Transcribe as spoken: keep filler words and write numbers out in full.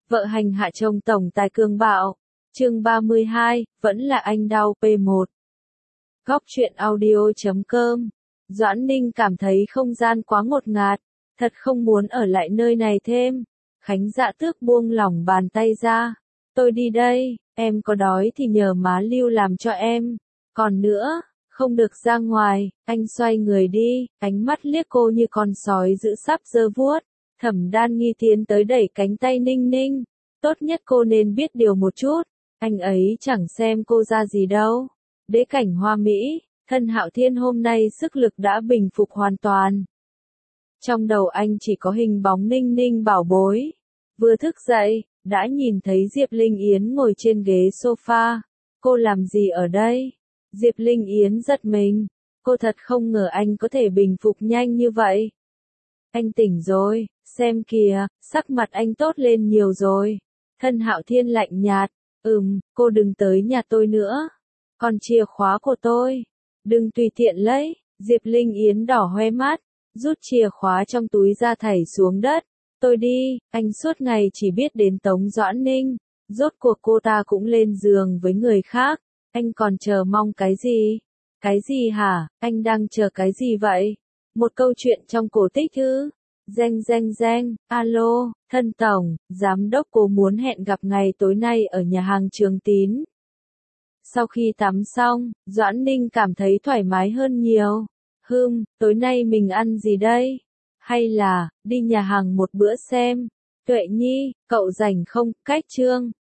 Vợ hành hạ chồng tổng tài cường bạo. Chương ba mươi hai, vẫn là anh đau P một. Góc truyện audio chấm com. Doãn Ninh cảm thấy không gian quá ngột ngạt, thật không muốn ở lại nơi này thêm. Khánh Dạ Tước buông lỏng bàn tay ra. Tôi đi đây, em có đói thì nhờ má Lưu làm cho em. Còn nữa, không được ra ngoài. Anh xoay người đi, ánh mắt liếc cô như con sói giữ sắp giơ vuốt. Thẩm Đan Nghi tiến tới đẩy cánh tay Ninh Ninh. Tốt nhất cô nên biết điều một chút. Anh ấy chẳng xem cô ra gì đâu. Đế cảnh hoa mỹ, thân Hạo Thiên hôm nay sức lực đã bình phục hoàn toàn. Trong đầu anh chỉ có hình bóng Ninh Ninh bảo bối. Vừa thức dậy, đã nhìn thấy Diệp Linh Yến ngồi trên ghế sofa. Cô làm gì ở đây? Diệp Linh Yến giật mình. Cô thật không ngờ anh có thể bình phục nhanh như vậy. Anh tỉnh rồi, xem kìa, sắc mặt anh tốt lên nhiều rồi. Thân Hạo Thiên lạnh nhạt. Ừm, cô đừng tới nhà tôi nữa. Còn chìa khóa của tôi. Đừng tùy tiện lấy. Diệp Linh Yến đỏ hoe mắt, rút chìa khóa trong túi ra thảy xuống đất. Tôi đi, anh suốt ngày chỉ biết đến Tống Doãn Ninh. Rốt cuộc cô ta cũng lên giường với người khác. Anh còn chờ mong cái gì? Cái gì hả? Anh đang chờ cái gì vậy? Một câu chuyện trong cổ tích ư? Reng reng reng, alo, thân tổng, giám đốc cô muốn hẹn gặp ngày tối nay ở nhà hàng Trường Tín. Sau khi tắm xong, Doãn Ninh cảm thấy thoải mái hơn nhiều. Hừm, tối nay mình ăn gì đây? Hay là, đi nhà hàng một bữa xem. Tuệ Nhi, cậu rảnh không? Cách Trương,